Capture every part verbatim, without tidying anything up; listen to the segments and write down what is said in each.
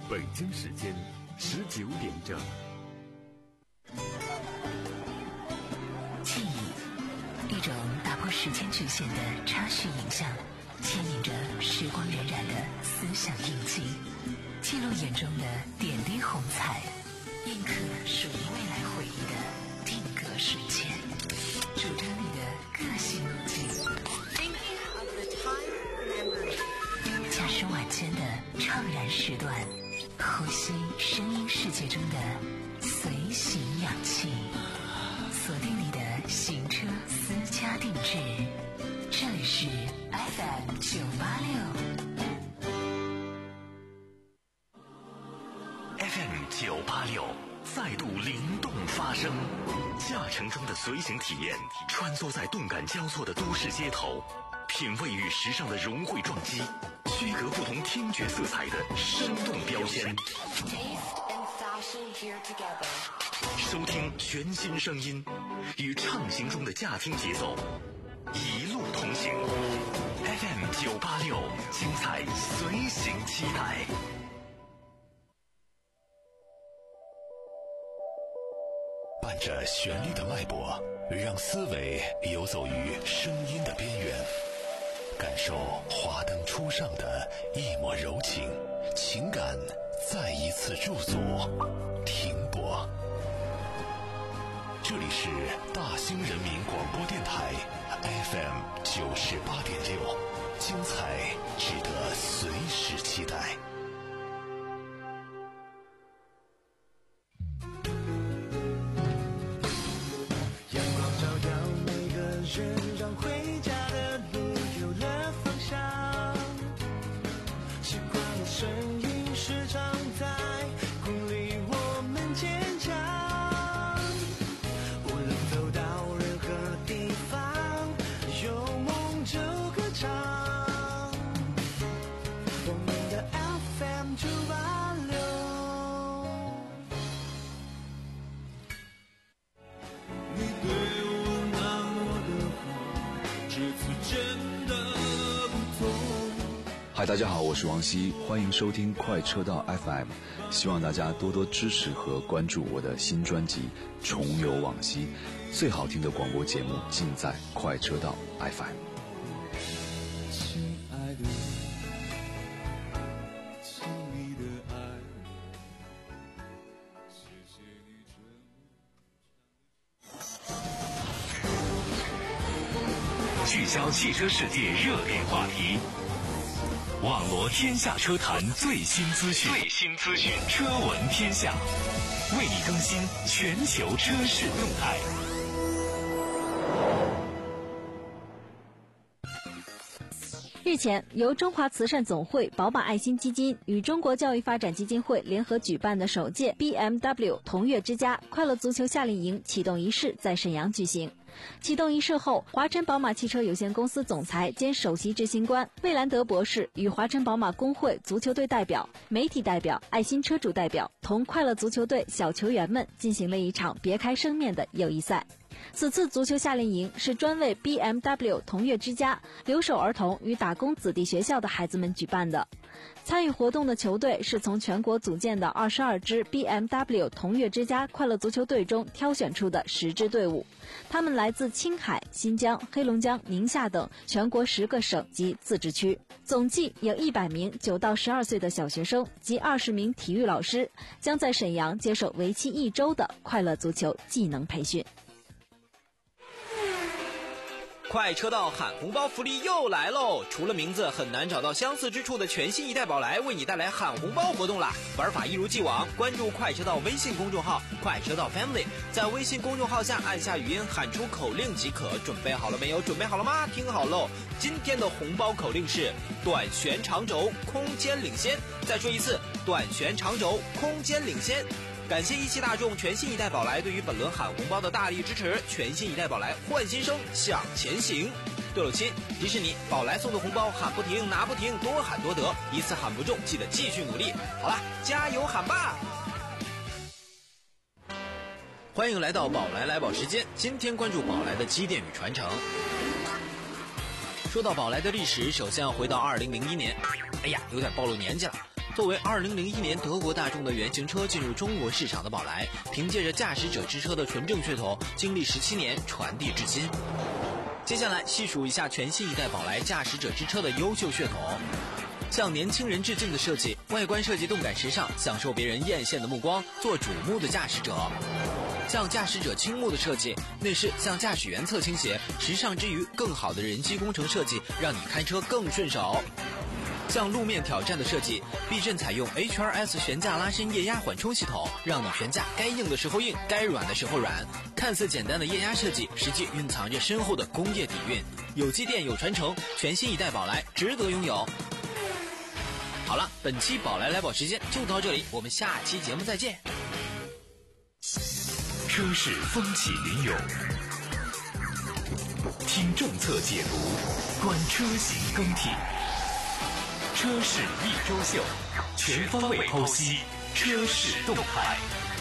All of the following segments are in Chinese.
北京时间十九点整。 记忆，一种打破时间局限的插叙影像，牵引着时光荏苒的思想印记，记录眼中的点滴红彩，印刻属于未来回忆的定格瞬间，主张你的个性路径。驾驶晚间的怅然时段，呼吸声音世界中的随行氧气，锁定你的行车私家定制。这里是 F M 九八六 F M 九八六再度灵动发声，驾乘中的随行体验，穿梭在动感交错的都市街头，品味与时尚的融汇撞击，区隔不同听觉色彩的生动标签，收听全新声音，与畅行中的驾听节奏一路同行。 F M 九八六，精彩随行期待。伴着旋律的脉搏，让思维游走于声音的边缘，感受华灯初上的一抹柔情，情感再一次驻足停泊。这里是大兴人民广播电台 F M 九十八点六，精彩值得随时期待。 阳光照耀每个人，让回家的路有了方向。习惯的声音时常在鼓励我们坚强。无论走到任何地方，有梦就歌唱。我们的 F M 九八六。你对我那么的好，这次真的不同。 嗨，大家好，我是王希，欢迎收听快车道 F M， 希望大家多多支持和关注我的新专辑《重游往昔》，最好听的广播节目尽在快车道 F M。 亲爱的，亲密的爱，谢谢你这么聚焦汽车世界热点话题，网罗天下车坛最新资讯，最新资讯，车闻天下，为你更新全球车市动态。 日前，由中华慈善总会、宝马爱心基金与中国教育发展基金会联合举办的首届 B M W 同悦之家快乐足球夏令营启动仪式在沈阳举行。启动仪式后，华晨宝马汽车有限公司总裁兼首席执行官魏兰德博士与华晨宝马工会足球队代表、媒体代表、爱心车主代表同快乐足球队小球员们进行了一场别开生面的友谊赛。此次足球夏令营是专为 B M W 同悦之家留守儿童与打工子弟学校的孩子们举办的。参与活动的球队是从全国组建的二十二支 B M W 同悦之家快乐足球队中挑选出的十支队伍，他们来自青海、新疆、黑龙江、宁夏等全国十个省及自治区，总计有一百名九到十二岁的小学生及二十名体育老师，将在沈阳接受为期一周的快乐足球技能培训。 快车道喊红包福利又来喽！除了名字很难找到相似之处的全新一代宝来为你带来喊红包活动啦！玩法一如既往，关注快车道微信公众号快车道 Family， 在微信公众号下按下语音喊出口令即可。准备好了没有？准备好了吗？听好喽！今天的红包口令是短悬长轴，空间领先。再说一次，短悬长轴，空间领先。感谢一汽大众全新一代宝来对于本轮喊红包的大力支持，全新一代宝来换新生向前行。对了亲，迪士尼宝来送的红包喊不停拿不停，多喊多得，一次喊不中记得继续努力。好了，加油喊吧！欢迎来到宝来来宝时间，今天关注宝来的积淀与传承。说到宝来的历史，首先要回到二零零一年，哎呀，有点暴露年纪了。 作为二零零一年德国大众的原型车进入中国市场的宝来，凭借着驾驶者之车的纯正血统，经历十七年传递至今。接下来细数一下全新一代宝来驾驶者之车的优秀血统。向年轻人致敬的设计，外观设计动感时尚，享受别人艳羡的目光，做瞩目的驾驶者。向驾驶者倾目的设计，内饰向驾驶员侧倾斜，时尚之余更好的人机工程设计，让你开车更顺手。向路面挑战的设计，避震采用 H R S 悬架拉伸液压缓冲系统，让你悬架该硬的时候硬，该软的时候软。看似简单的液压设计，实际蕴藏着深厚的工业底蕴。有积淀有传承，全新一代宝来值得拥有。好了，本期宝来来宝时间就到这里，我们下期节目再见。 车市风起云涌，听政策解读，观车型更替。车市一周秀，全方位剖析车市动态。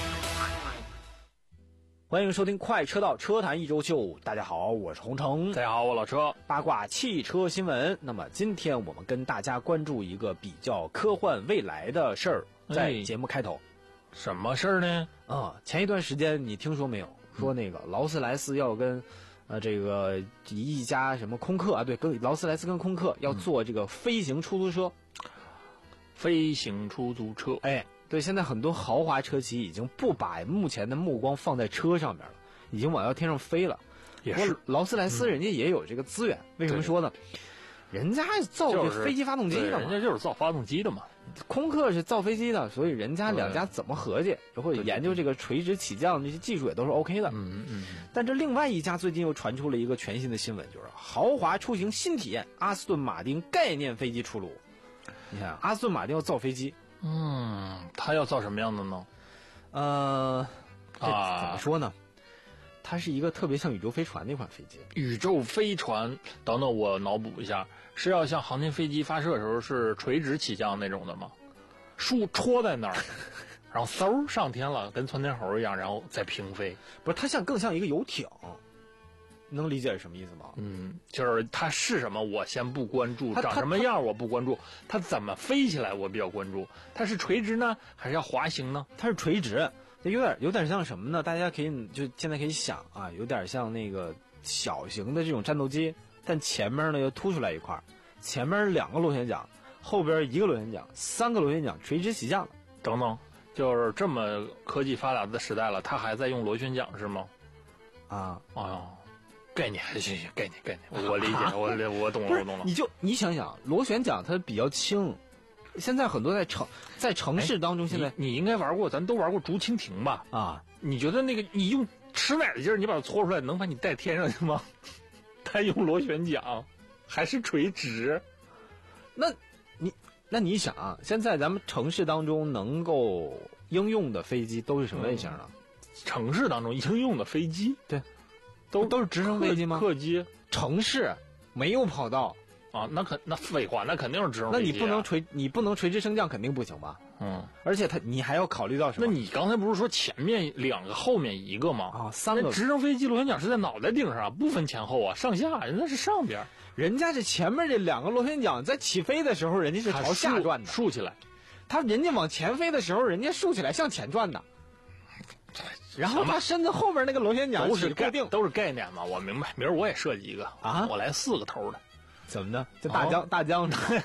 欢迎收听快车道车坛一周秀，大家好，我是洪城。 大家好，我老车。 八卦汽车新闻，那么今天我们跟大家关注一个比较科幻未来的事儿，在节目开头。 哎、什么事儿呢？ 啊、嗯，前一段时间你听说没有？说那个劳斯莱斯要跟呃这个一家什么空客啊，对，跟劳斯莱斯跟空客要做这个飞行出租车。 嗯、飞行出租车， 哎。对，现在很多豪华车企已经不把目前的目光放在车上面了，已经往到天上飞了。 也是， 劳斯莱斯人家也有这个资源，嗯、为什么说呢？人家造这飞机发动机的嘛， 人家就是造发动机的嘛。 空客是造飞机的，所以人家两家怎么合计，或者研究这个垂直起降这些技术也都是 OK 的。 嗯嗯。 但这另外一家最近又传出了一个全新的新闻，就是豪华出行新体验，阿斯顿马丁概念飞机出炉。你看，阿斯顿马丁要造飞机。 嗯，他要造什么样的呢？ 呃，这怎么说呢？啊、它是一个特别像宇宙飞船那款飞机。 宇宙飞船，等等，我脑补一下，是要像航天飞机发射的时候是垂直起降那种的吗？树戳在那儿，然后嗖上天了，跟窜天猴一样，然后再平飞。 不是，它像更像一个游艇。能理解是什么意思吗？ 嗯，就是它是什么我先不关注，长什么样我不关注，它怎么飞起来我比较关注。它是垂直呢，还是要滑行呢？ 它是垂直，有点有点像什么呢？大家可以就现在可以想啊，有点像那个小型的这种战斗机，但前面呢又凸出来一块，前面两个螺旋桨，后边一个螺旋桨，三个螺旋桨垂直起降等等，就是这么科技发达的时代了，它还在用螺旋桨是吗？ 啊， 哎呦。概念还行行，概念概念，我理解，我我懂了，我懂了。 你就你想想，螺旋桨它比较轻，现在很多在城在城市当中，现在、 哎、你, 你应该玩过，咱都玩过竹蜻蜓吧？ 啊， 你觉得那个你用吃奶的劲儿，你把它搓出来，能把你带天上去吗？它用螺旋桨，还是垂直？ 那你那你想啊，现在咱们城市当中能够应用的飞机都是什么类型的？ 嗯、城市当中应用的飞机， 对。都都是直升飞机吗？ 客机， 城市没有跑道啊，那肯那废话，那肯定是直升飞机、啊。 那你不能垂，你不能垂直升降，肯定不行吧？ 嗯， 而且它你还要考虑到什么？ 那你刚才不是说前面两个，后面一个吗？ 啊，三个。 那直升飞机螺旋桨是在脑袋顶上，不分前后啊，上下，人家是上边， 人家这前面这两个螺旋桨在起飞的时候，人家是朝下转的， 竖起来。 他人家往前飞的时候，人家竖起来向前转的。然后他身子后面那个螺旋桨都是固定， 都是概念嘛，我明白。明儿我也设计一个啊， 我来四个头的， 怎么的？就大疆，哦、大疆是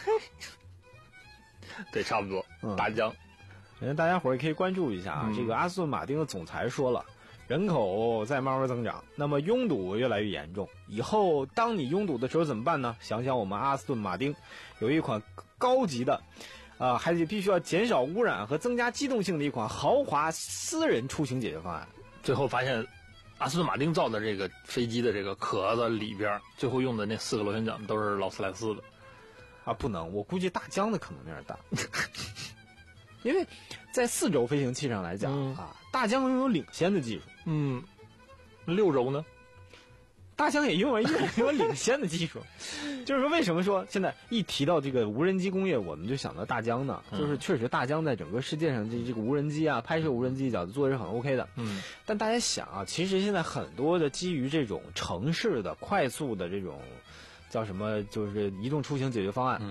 对，差不多，嗯、大疆。 人大家伙儿也可以关注一下啊。 嗯、 这个阿斯顿马丁的总裁说了，人口在慢慢增长，那么拥堵越来越严重。以后当你拥堵的时候怎么办呢？想想我们阿斯顿马丁有一款高级的。啊、呃，还得必须要减少污染和增加机动性的一款豪华私人出行解决方案。 最后发现，阿斯顿马丁造的这个飞机的这个壳子里边，最后用的那四个螺旋桨都是劳斯莱斯的。 啊，不能，我估计大疆的可能有点大，因为在四轴飞行器上来讲、嗯、啊，大疆拥有领先的技术。 嗯，六轴呢？ 大疆也拥有有领先的技术，就是说为什么说现在一提到这个无人机工业，我们就想到大疆呢？ 嗯、 就是确实大疆在整个世界上这这个无人机啊，拍摄无人机角度做的是很 OK 的。 嗯， 但大家想啊，其实现在很多的基于这种城市的快速的这种叫什么，就是移动出行解决方案， 嗯，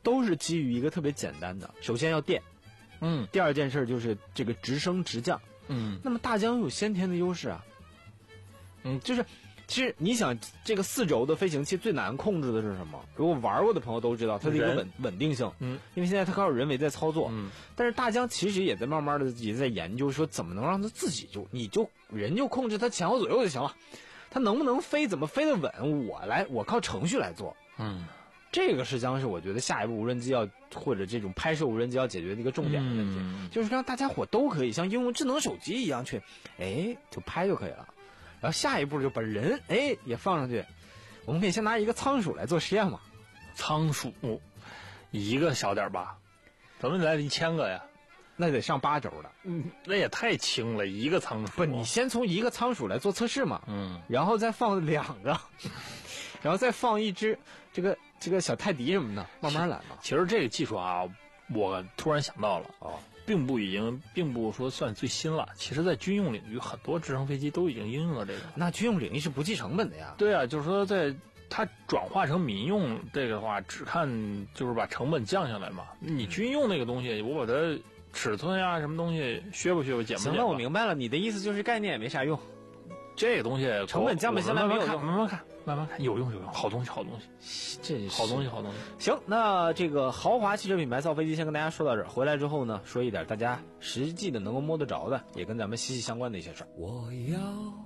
都是基于一个特别简单的，首先要电， 嗯， 第二件事就是这个直升直降， 嗯， 那么大疆有先天的优势啊，嗯，就是其实你想这个四轴的飞行器最难控制的是什么？如果玩过的朋友都知道，它的一个稳稳定性， 嗯， 因为现在它靠人为在操作， 嗯， 但是大疆其实也在慢慢的也在研究说怎么能让它自己就你就人就控制它前后左右就行了，它能不能飞怎么飞得稳，我来我靠程序来做， 嗯。 这个是将是我觉得下一步无人机要或者这种拍摄无人机要解决的一个重点的问题， 嗯、 就是让大家伙都可以像应用智能手机一样去，哎，就拍就可以了。然后下一步就把人哎也放上去，我们可以先拿一个仓鼠来做实验嘛。 仓鼠一个小点吧，怎么来了一千个呀？ 那得上八轴的， 嗯，那也太轻了，一个仓鼠。 不，你先从一个仓鼠来做测试嘛， 嗯， 然后再放两个，然后再放一只这个。这个小泰迪什么的，慢慢来嘛。 其实这个技术啊，我突然想到了，哦，并不已经，并不说算最新了。其实，在军用领域，很多直升飞机都已经应用了这个。 那军用领域是不计成本的呀。 对啊，就是说，在它转化成民用这个的话，只看就是把成本降下来嘛。你军用那个东西，我把它尺寸呀、什么东西削不削不减不减。 行了，我明白了，你的意思就是概念也没啥用。 这个东西成本降不下来没有用， 慢慢看，慢慢看，有用有用，好东西好东西， 这好东西好东西。 行，那这个豪华汽车品牌造飞机先跟大家说到这儿，回来之后呢，说一点大家实际的能够摸得着的，也跟咱们息息相关的一些事儿。 我要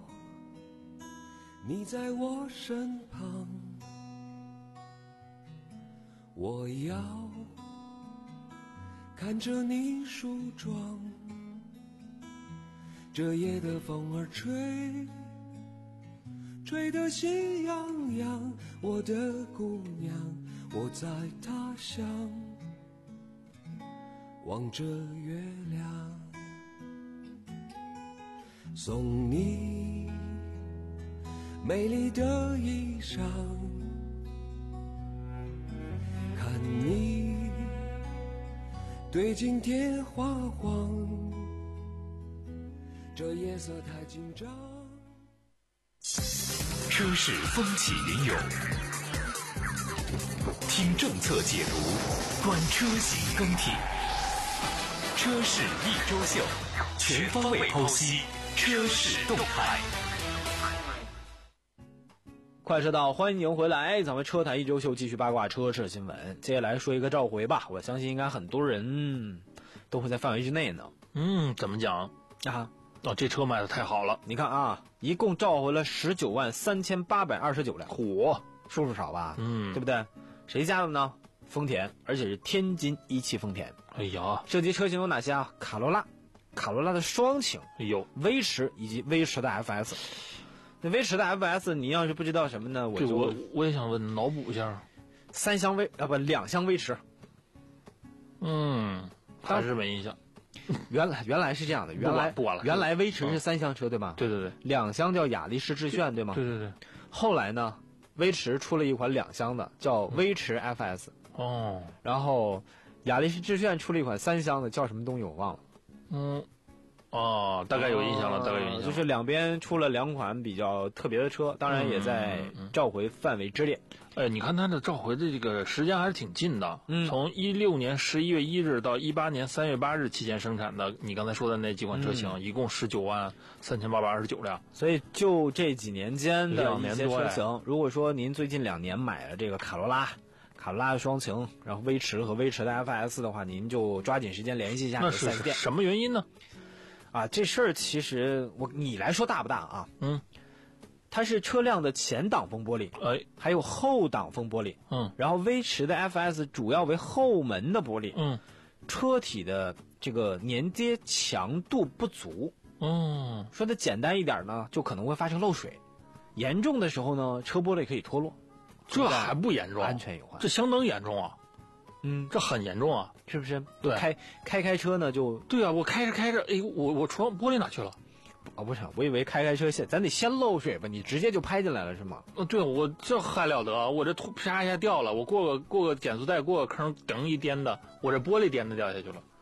你在我身旁，我要看着你梳妆，这夜的风儿吹，吹得心痒痒。我的姑娘，我在他乡望着月亮，送你美丽的衣裳，看你对镜贴花黄，这夜色太紧张。 车市风起云涌，听政策解读，观车型更替。车市一周秀，全方位剖析车市动态。 快车道，欢迎您回来，咱们车坛一周秀继续八卦车市新闻。接下来说一个召回吧，我相信应该很多人都会在范围之内呢。 嗯，怎么讲啊？ 哦，这车卖的太好了， 你看啊，一共召回了十九万三千八百二十九辆，嚯，数数少吧？ 嗯， 对不对？谁家的呢？丰田，而且是天津一汽丰田。 哎呀， 涉及车型有哪些啊？卡罗拉，卡罗拉的双擎， 哎呦， 威驰以及威驰的 F S。那威驰的 F S， 你要是不知道什么呢？我就我我也想问，脑补一下， 三厢威啊不两厢威驰。 嗯，还是没印象。 原来原来是这样的，原来不管了， 原来威驰是三厢车对吧？ 对对对， 两厢叫雅力士致炫对吗？ 对对对。 后来呢，威驰出了一款两厢的，叫威驰 F S。 哦。 然后雅力士致炫出了一款三厢的，叫什么东西我忘了。 嗯。哦，大概有印象了，大概有印象了。 就是两边出了两款比较特别的车，当然也在召回范围之列。 哎，你看它的召回的这个时间还是挺近的， 嗯， 从一六年十一月一日到一八年三月八日期间生产的，你刚才说的那几款车型，嗯、一共十九万三千八百二十九辆。 所以就这几年间的一些车型，如果说您最近两年买了这个卡罗拉。卡罗拉的双擎，然后威驰和威驰的 F S 的话，您就抓紧时间联系一下那是什么原因呢？ 啊，这事儿其实我你来说大不大啊？ 嗯， 它是车辆的前挡风玻璃， 哎， 还有后挡风玻璃， 嗯， 然后威驰的 F S 主要为后门的玻璃， 嗯， 车体的这个粘接强度不足， 嗯， 说的简单一点呢，就可能会发生漏水，严重的时候呢，车玻璃可以脱落， 这还不严重， 安全隐患， 这相当严重啊。 嗯， 这很严重啊， 是不是？ 对， 开开开车呢就对啊，我开着开着，哎，我我窗玻璃哪去了？ 哦，不是，我以为开开车先，咱得先漏水吧？你直接就拍进来了是吗？ 哦，对，我这还了得，我这突啪一下掉了，我过个过个减速带，过个坑，噔一颠的，我这玻璃颠的掉下去了。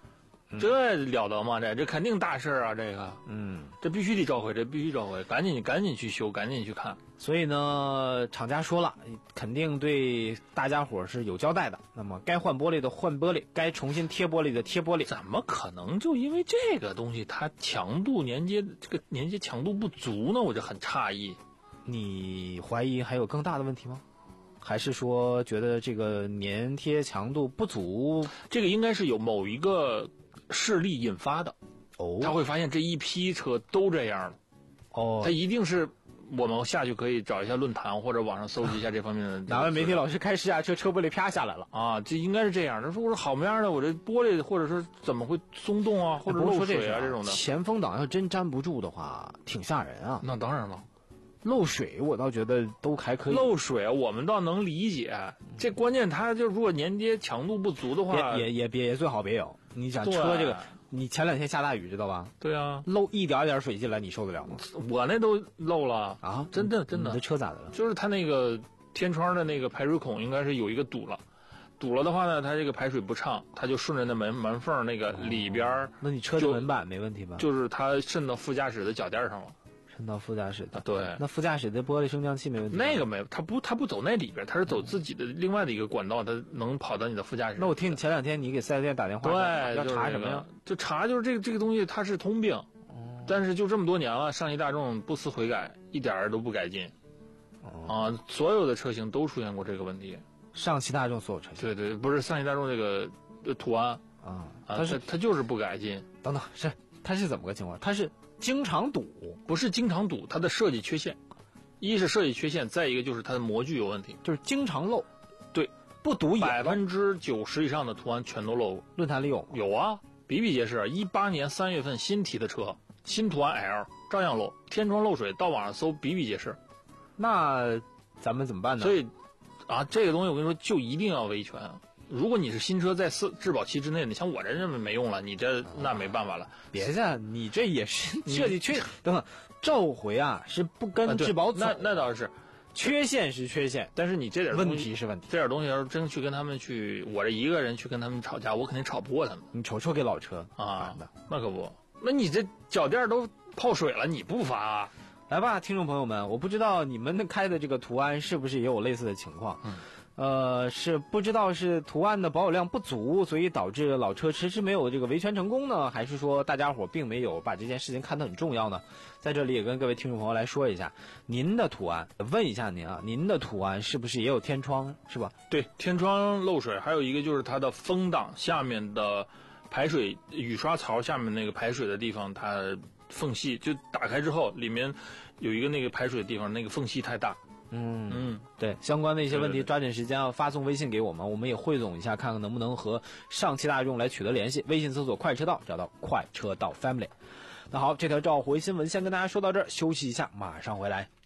这了得吗？这这肯定大事啊！这个， 嗯， 这必须得召回，这必须召回，赶紧赶紧去修，赶紧去看。 所以呢，厂家说了，肯定对大家伙是有交代的。那么该换玻璃的换玻璃，该重新贴玻璃的贴玻璃。 怎么可能就因为这个东西它强度连接这个连接强度不足呢？我就很诧异。 你怀疑还有更大的问题吗？还是说觉得这个粘贴强度不足？ 这个应该是有某一个事例引发的。 哦， 他会发现这一批车都这样了。 哦， 他一定是我们下去可以找一下论坛或者网上搜集一下这方面的。 哪位媒体老师开试驾车，车玻璃啪下来了啊？这应该是这样。他说我说好么样的，我这玻璃或者说怎么会松动啊，或者漏水啊这种的。 前风挡要真粘不住的话，挺吓人啊。 那当然了。 漏水我倒觉得都还可以。 漏水我们倒能理解，这关键它就如果粘接强度不足的话， 也也别也最好别有。你想车这个，你前两天下大雨知道吧？ 对啊， 漏一点点水进来，你受得了吗？ 我那都漏了啊！ 真的真的。 你的车咋的了？ 就是它那个天窗的那个排水孔应该是有一个堵了，堵了的话呢，它这个排水不畅，它就顺着那门门缝那个里边、哦。 那你车的门板没问题吧？ 就是它渗到副驾驶的脚垫上了。 渗到副驾驶的， 对， 那副驾驶的玻璃升降器没问题。 那个没，它不，它不走那里边，它是走自己的另外的一个管道，它能跑到你的副驾驶。 那我听你前两天你给四 S 店打电话， 对， 要查什么呀？ 就查就是这个这个东西它是通病，哦、但是就这么多年了，上汽大众不思悔改，一点儿都不改进，哦、啊，所有的车型都出现过这个问题。 上汽大众所有车型？ 对对，不是上汽大众这个途安啊， 它是它就是不改进。 等等，是它是怎么个情况？它是。经常堵， 不是经常堵，它的设计缺陷，一是设计缺陷，再一个就是它的模具有问题， 就是经常漏。 对， 不堵百分之九十以上的途安全都漏。 论坛里有有啊，比比皆是。一八年三月份新提的车，新途安 L 照样漏，天窗漏水，到网上搜比比皆是。 那咱们怎么办呢？ 所以，啊，这个东西我跟你说，就一定要维权。如果你是新车在四质保期之内，你像我这认为没用了，你这那没办法了。 别的，你这也是设计缺等等，召回啊是不跟质保走、 啊、那那倒是， 缺陷是缺陷， 但是你这点问题是问题， 这点东西要是真去跟他们去，我这一个人去跟他们吵架，我肯定吵不过他们。 你瞅瞅给老车啊，那可不，那你这脚垫都泡水了，你不罚、啊？ 来吧，听众朋友们，我不知道你们开的这个途安是不是也有类似的情况。嗯。呃，是不知道是途安的保有量不足，所以导致老车迟迟没有这个维权成功呢，还是说大家伙并没有把这件事情看得很重要呢？在这里也跟各位听众朋友来说一下，您的途安，问一下您啊，您的途安是不是也有天窗，是吧？ 对，天窗漏水，还有一个就是它的风挡下面的排水雨刷槽下面那个排水的地方，它缝隙就打开之后，里面有一个那个排水的地方，那个缝隙太大。 嗯嗯， 对，相关的一些问题抓紧时间要发送微信给我们，我们也汇总一下，看看能不能和上汽大众来取得联系。微信搜索快车道，找到快车道 Family。那好，这条召回新闻先跟大家说到这儿，休息一下，马上回来。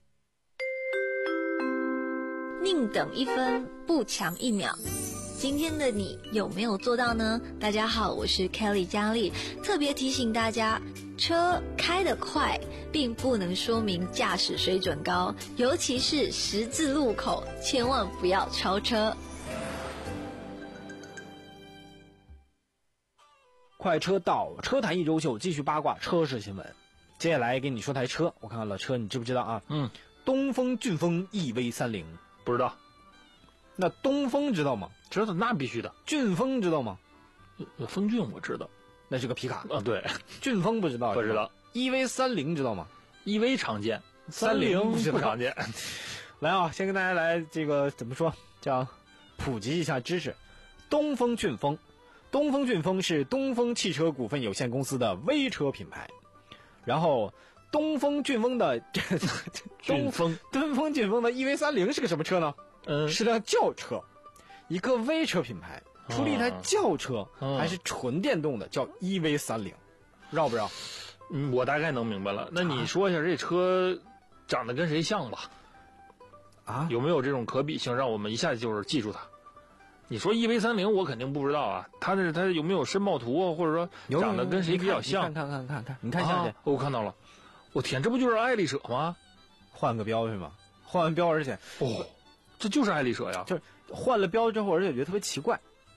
宁等一分，不强一秒。今天的你有没有做到呢？大家好，我是 Kelly 佳丽，特别提醒大家，车开得快并不能说明驾驶水准高，尤其是十字路口，千万不要超车。 快车道车坛一周秀，继续八卦车市新闻。接下来给你说台车，我看看老车你知不知道啊？ 嗯， 东风骏风 E V 三零， 不知道。 那东风知道吗？ 知道，那必须的。 骏风知道吗？ 风骏我知道， 那是个皮卡啊。对， 骏风不知道， 不知道。 E V 三零知道吗 ？E V 常见，三零不常见。 来啊，先跟大家来这个怎么说，叫普及一下知识。东风骏风，东风骏风是东风汽车股份有限公司的微车品牌。然后，东风骏风的东风东风骏风的 E V 三零是个什么车呢？ 嗯， 是辆轿车，一个微车品牌出了一台轿车， 哦、 还是纯电动的，叫 E V 三零，绕不绕？ 嗯，我大概能明白了。那你说一下这车长得跟谁像吧？ 啊， 有没有这种可比性，让我们一下就是记住它？你说 E V 三零，我肯定不知道啊。它这它有没有申报图啊，或者说长得跟谁比较像？ 看看看看看，你看一下去、 啊。我看到了，我天，这不就是爱丽舍吗？ 换个标是吗？换完标，而且哦。这就是爱丽舍呀， 就是换了标之后，而且觉得特别奇怪，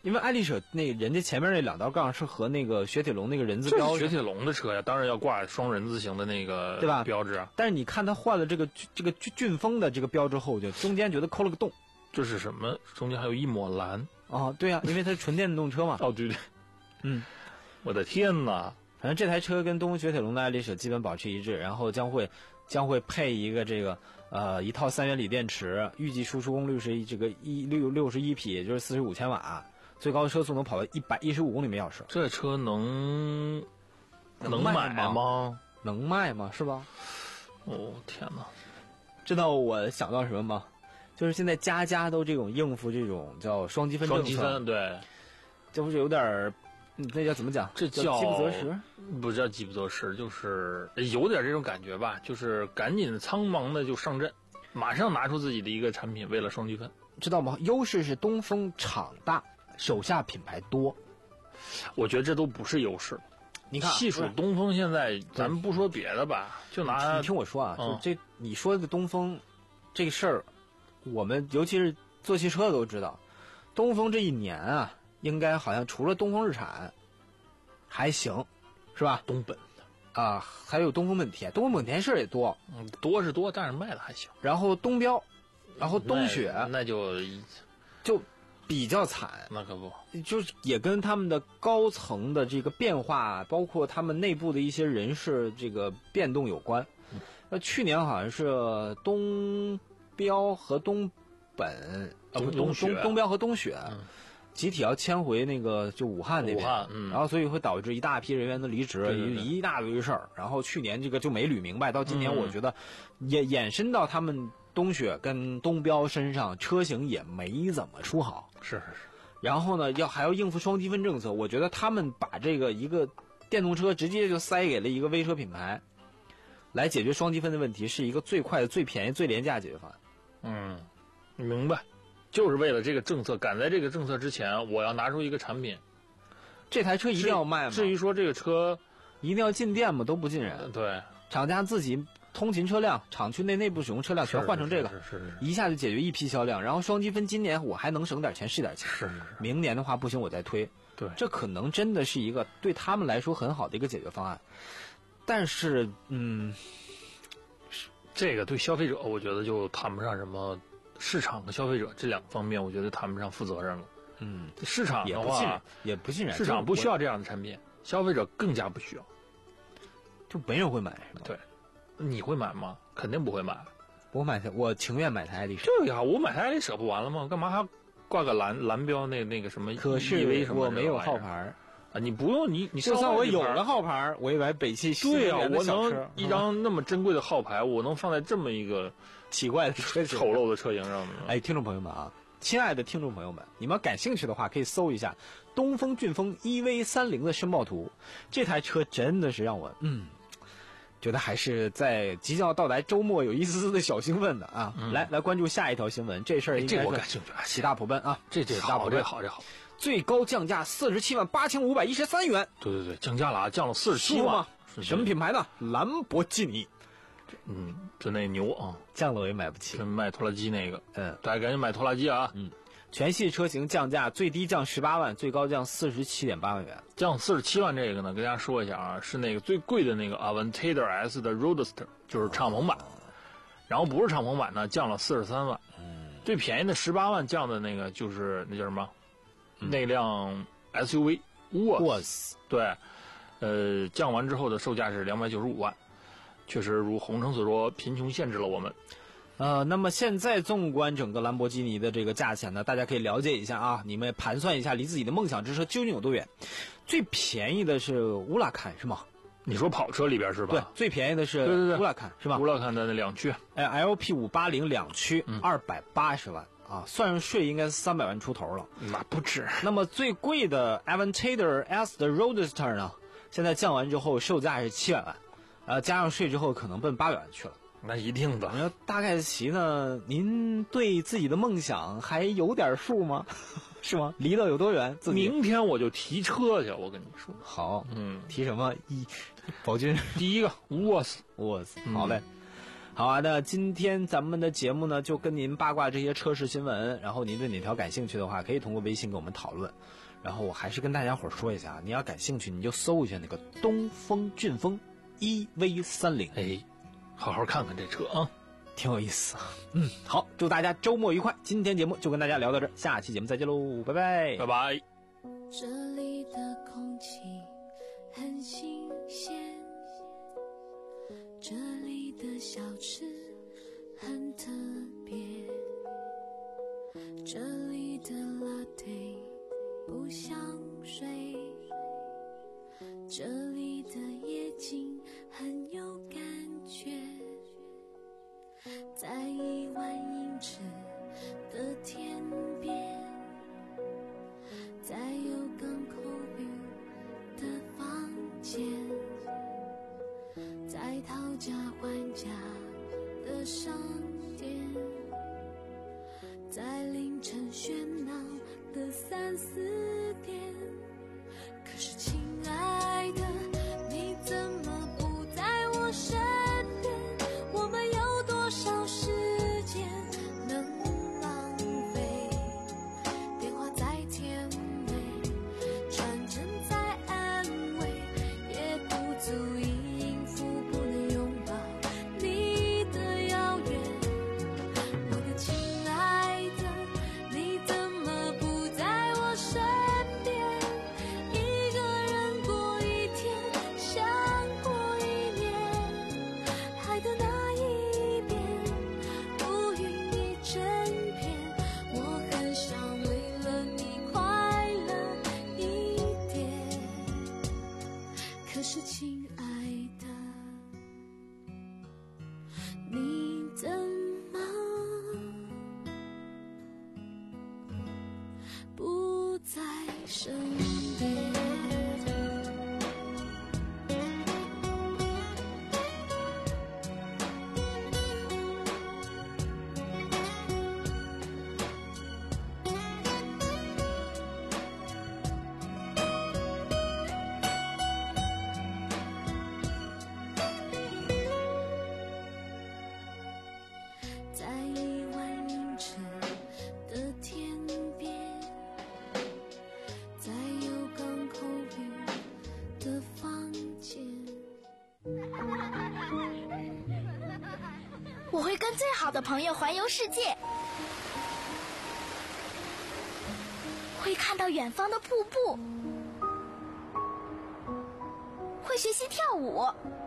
因为爱丽舍那人家前面那两道杠是和那个雪铁龙那个人字标， 雪铁龙的车呀，当然要挂双人字形的那个对吧标志啊。 但是你看他换了这个这个骏风的这个标志后，就中间觉得抠了个洞。 这是什么？中间还有一抹蓝哦，对啊，因为它是纯电动车嘛。 哦，对对， 嗯， 我的天哪！ 反正这台车跟东风雪铁龙的爱丽舍基本保持一致，然后将会将会配一个这个呃一套三元锂电池，预计输出功率是这个一六六十一匹，也就是四十五千瓦，最高车速能跑到一百一十五公里每小时。 这车能能买吗？ 吗？ 能卖吗？是吧？ 哦天哪！ 知道我想到什么吗？就是现在家家都这种应付这种叫双积分政策， 双积分对， 这不是有点儿。那叫怎么讲？ 这叫饥不择食， 不叫饥不择食，就是有点这种感觉吧，就是赶紧苍忙的就上阵，马上拿出自己的一个产品，为了双积分， 知道吗？优势是东风厂大，手下品牌多。 我觉得这都不是优势。 你看， 细数东风现在，咱们不说别的吧，就拿你听我说啊， 嗯、 就这你说的东风这个事儿，我们尤其是做汽车的都知道，东风这一年啊。应该好像除了东风日产，还行，是吧？ 东本的啊，还有东风本田，东风本田事儿也多， 嗯，多是多，但是卖的还行。 然后东标，然后东雪， 那, 那就就比较惨。 那可不， 就是也跟他们的高层的这个变化，包括他们内部的一些人事这个变动有关。那、嗯、去年好像是东标和东本，啊不，东东东标和东雪。嗯，集体要迁回那个就武汉那边， 武汉，嗯， 然后所以会导致一大批人员的离职， 对对对一大堆事儿。然后去年这个就没捋明白，到今年我觉得也衍生到他们东雪跟东标身上，车型也没怎么出好。 是是是。 然后呢，要还要应付双积分政策，我觉得他们把这个一个电动车直接就塞给了一个微车品牌，来解决双积分的问题，是一个最快的、最便宜、最廉价解决方案。 嗯，明白。就是为了这个政策，赶在这个政策之前，我要拿出一个产品。 这台车一定要卖吗？ 至于说这个车一定要进店吗？都不进人。 对， 厂家自己通勤车辆、厂区内内部使用车辆全换成这个， 是是是是是一下就解决一批销量。然后双积分今年我还能省点钱是点钱， 是是是。 明年的话不行我再推。 对， 这可能真的是一个对他们来说很好的一个解决方案。但是，嗯， 这个对消费者，我觉得就谈不上什么。市场和消费者这两方面，我觉得谈不上负责任了。 嗯， 市场的话也不信任， 市场不需要这样的产品，消费者更加不需要， 就没人会买，是吧？ 对，你会买吗？肯定不会买。 我买台，我情愿买台爱丽舍。 对呀，我买台爱丽舍不完了吗？干嘛还挂个蓝蓝标那那个什么？ 可是我没有号牌啊！你不用你你就算我有了号牌，我也买北汽新能源的小车。 对呀，我能一张那么珍贵的号牌，我能放在这么一个。 奇怪的车丑陋的车型上面。 哎，听众朋友们啊，亲爱的听众朋友们，你们感兴趣的话可以搜一下东风骏风 E V 三零的申报图。这台车真的是让我嗯，觉得还是在即将到来周末有一丝丝的小兴奋的啊。嗯、来来关注下一条新闻，这事儿这我感兴趣， 喜大普奔啊， 这这大普奔好这好， 最高降价四十七万八千五百一十三元。 对对对，降价了啊，降了四十七万。 什么品牌呢？兰博基尼。 嗯，就那牛啊， 降了我也买不起。 跟卖拖拉机那个， 嗯， 大家赶紧买拖拉机啊！ 嗯，全系车型降价，最低降十八万，最高降四十七点八万元。 降四十七万这个呢，跟大家说一下啊，是那个最贵的那个 Aventador S 的 Roadster， 就是敞篷版。然后不是敞篷版呢，降了四十三万。嗯，最便宜的十八万降的那个就是那叫什么？嗯、那辆 S U V Worth， 对，呃，降完之后的售价是两百九十五万。确实如洪城所说，贫穷限制了我们。 呃，那么现在纵观整个兰博基尼的这个价钱呢，大家可以了解一下啊，你们盘算一下离自己的梦想之车究竟有多远。最便宜的是乌拉坎是吗？ 你说跑车里边是吧？ 对，最便宜的是乌拉坎是吧？ 乌拉坎的那两驱， 哎 ，L P 五八零两驱，二百八十万啊，算上税应该是三百万出头了。 那不止。 那么最贵的 Aventador S 的 Roadster 呢，现在降完之后售价是七百万。呃，加上税之后可能奔八百万去了， 那一定的。 那大概齐呢？您对自己的梦想还有点数吗？是吗？离得有多远？ 明天我就提车去，我跟你说。 好， 嗯， 提什么？一宝骏第一个沃斯沃斯，好嘞。嗯好啊，那今天咱们的节目呢，就跟您八卦这些车市新闻，然后您对哪条感兴趣的话，可以通过微信跟我们讨论。 然后我还是跟大家伙说一下，你要感兴趣你就搜一下那个东风骏风 E V 三零， 哎，好好看看这车啊， 挺有意思。嗯，好，祝大家周末愉快。今天节目就跟大家聊到这儿，下期节目再见喽，拜拜， 拜拜。 这里的空气很新鲜，这里的小吃很特别，这里的 latte 不像水，这里的夜景很有感觉，在一万英尺的天边，在有港口 view 的房间，在讨价还价的商店，在凌晨喧闹的三四点，可是亲爱的，你怎么不在我身边？我们有多少时间能浪费？电话再甜美，传真再安慰，也不足以应付不能拥抱你的遥远。我的亲爱的，你怎么不在我身边？一个人过一天，像过一年，爱的那一边，乌云一整片，我很想为了你快乐一点。可是亲爱的，你怎么不在身边？在一万英尺的天边，在有港口 view 的房间。 我会跟最好的朋友环游世界，会看到远方的瀑布，会学习跳舞，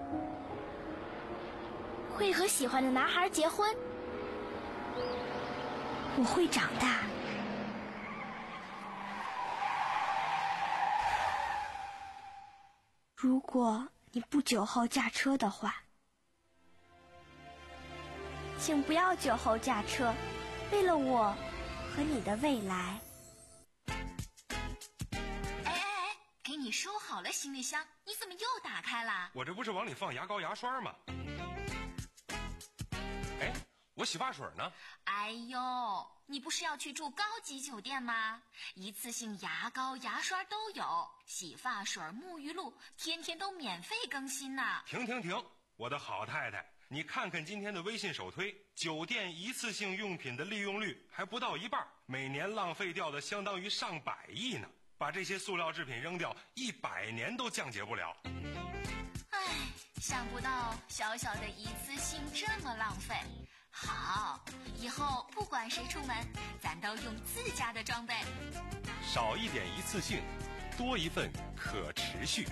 会和喜欢的男孩结婚。我会长大。如果你不酒后驾车的话，请不要酒后驾车，为了我和你的未来。 哎哎哎，给你收好了行李箱，你怎么又打开了？ 我这不是往里放牙膏牙刷吗？哎，我洗发水呢？ 哎呦，你不是要去住高级酒店吗？一次性牙膏牙刷都有，洗发水沐浴露天天都免费更新呢。 停停停，我的好太太，你看看今天的微信首推，酒店一次性用品的利用率还不到一半，每年浪费掉的相当于上百亿呢。把这些塑料制品扔掉，一百年都降解不了。 唉，想不到小小的一次性这么浪费。好，以后不管谁出门，咱都用自家的装备。 少一点一次性，多一份可持续。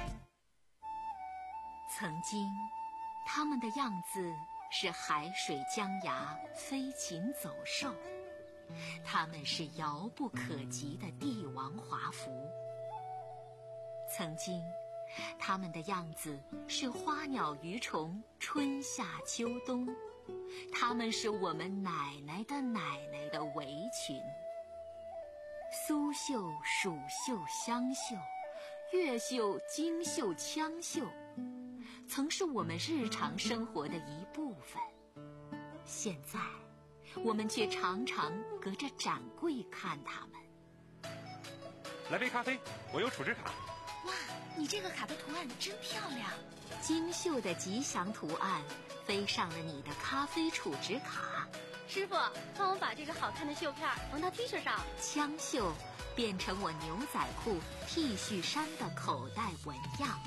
曾经，他们的样子是海水江崖，飞禽走兽。他们是遥不可及的帝王华服。曾经，他们的样子是花鸟鱼虫，春夏秋冬。他们是我们奶奶的奶奶的围裙。苏绣、蜀绣、湘绣，越绣、京绣、羌绣，曾是我们日常生活的一部分。现在，我们却常常隔着展柜看他们。 来杯咖啡，我有储值卡。 哇，你这个卡的图案真漂亮，精绣的吉祥图案飞上了你的咖啡储值卡。 师傅，帮我把这个好看的绣片缝到 T 恤上。 枪绣变成我牛仔裤、T 恤衫的口袋纹样，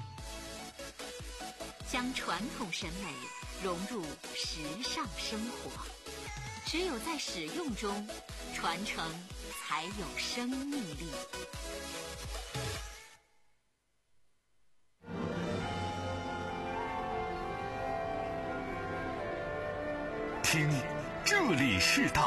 将传统审美融入时尚生活。只有在使用中，传承才有生命力。 听，这里是大